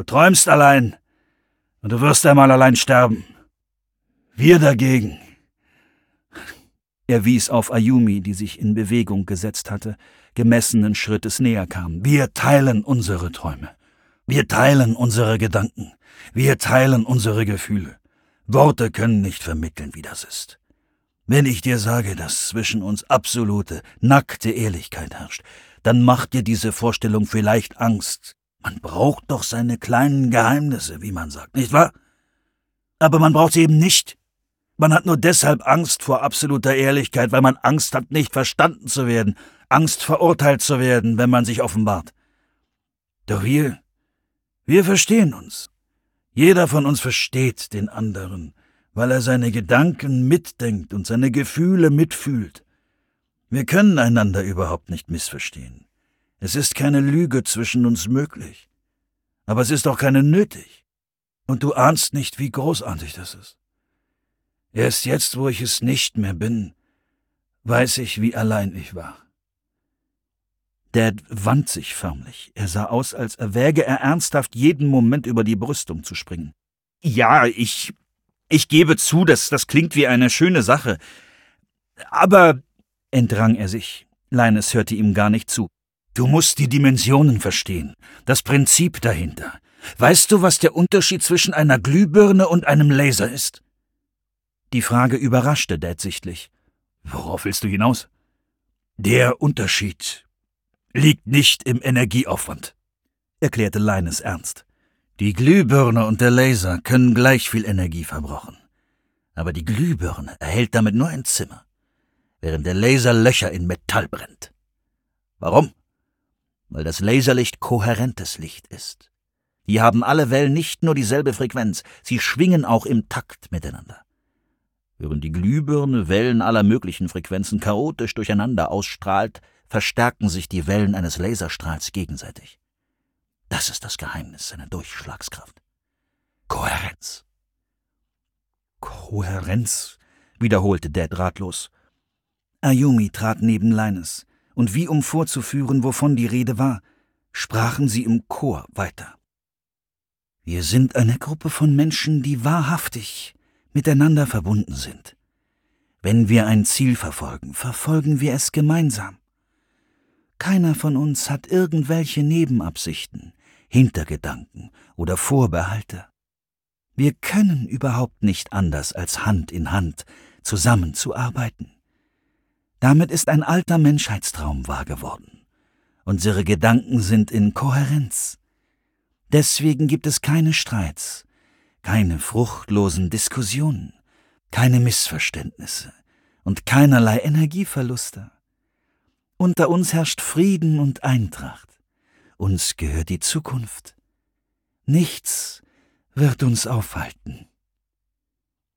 Du träumst allein und du wirst einmal allein sterben. Wir dagegen. Er wies auf Ayumi, die sich in Bewegung gesetzt hatte, gemessenen Schrittes näher kam. Wir teilen unsere Träume. Wir teilen unsere Gedanken. Wir teilen unsere Gefühle. Worte können nicht vermitteln, wie das ist. Wenn ich dir sage, dass zwischen uns absolute, nackte Ehrlichkeit herrscht, dann macht dir diese Vorstellung vielleicht Angst. Man braucht doch seine kleinen Geheimnisse, wie man sagt, nicht wahr? Aber man braucht sie eben nicht. Man hat nur deshalb Angst vor absoluter Ehrlichkeit, weil man Angst hat, nicht verstanden zu werden, Angst, verurteilt zu werden, wenn man sich offenbart. Doch wir verstehen uns. Jeder von uns versteht den anderen, weil er seine Gedanken mitdenkt und seine Gefühle mitfühlt. Wir können einander überhaupt nicht missverstehen. Es ist keine Lüge zwischen uns möglich. Aber es ist auch keine nötig. Und du ahnst nicht, wie großartig das ist. Erst jetzt, wo ich es nicht mehr bin, weiß ich, wie allein ich war. Dad wand sich förmlich. Er sah aus, als erwäge er ernsthaft, jeden Moment über die Brüstung zu springen. »Ja, ich gebe zu, das klingt wie eine schöne Sache. Aber«, entrang er sich. Linus hörte ihm gar nicht zu. »Du musst die Dimensionen verstehen, das Prinzip dahinter. Weißt du, was der Unterschied zwischen einer Glühbirne und einem Laser ist?« Die Frage überraschte Dad sichtlich. »Worauf willst du hinaus?« »Der Unterschied liegt nicht im Energieaufwand«, erklärte Linus ernst. »Die Glühbirne und der Laser können gleich viel Energie verbrauchen. Aber die Glühbirne erhält damit nur ein Zimmer, während der Laser Löcher in Metall brennt. Warum? Weil das Laserlicht kohärentes Licht ist. Die haben alle Wellen nicht nur dieselbe Frequenz, sie schwingen auch im Takt miteinander. Während die Glühbirne Wellen aller möglichen Frequenzen chaotisch durcheinander ausstrahlt, verstärken sich die Wellen eines Laserstrahls gegenseitig. Das ist das Geheimnis seiner Durchschlagskraft. Kohärenz. »Kohärenz«, wiederholte Dad ratlos. Ayumi trat neben Linus, und wie um vorzuführen, wovon die Rede war, sprachen sie im Chor weiter. »Wir sind eine Gruppe von Menschen, die wahrhaftig miteinander verbunden sind. Wenn wir ein Ziel verfolgen, verfolgen wir es gemeinsam. Keiner von uns hat irgendwelche Nebenabsichten, Hintergedanken oder Vorbehalte. Wir können überhaupt nicht anders, als Hand in Hand zusammenzuarbeiten. Damit ist ein alter Menschheitstraum wahr geworden. Unsere Gedanken sind in Kohärenz. Deswegen gibt es keine Streits, keine fruchtlosen Diskussionen, keine Missverständnisse und keinerlei Energieverluste. Unter uns herrscht Frieden und Eintracht. Uns gehört die Zukunft. Nichts wird uns aufhalten.«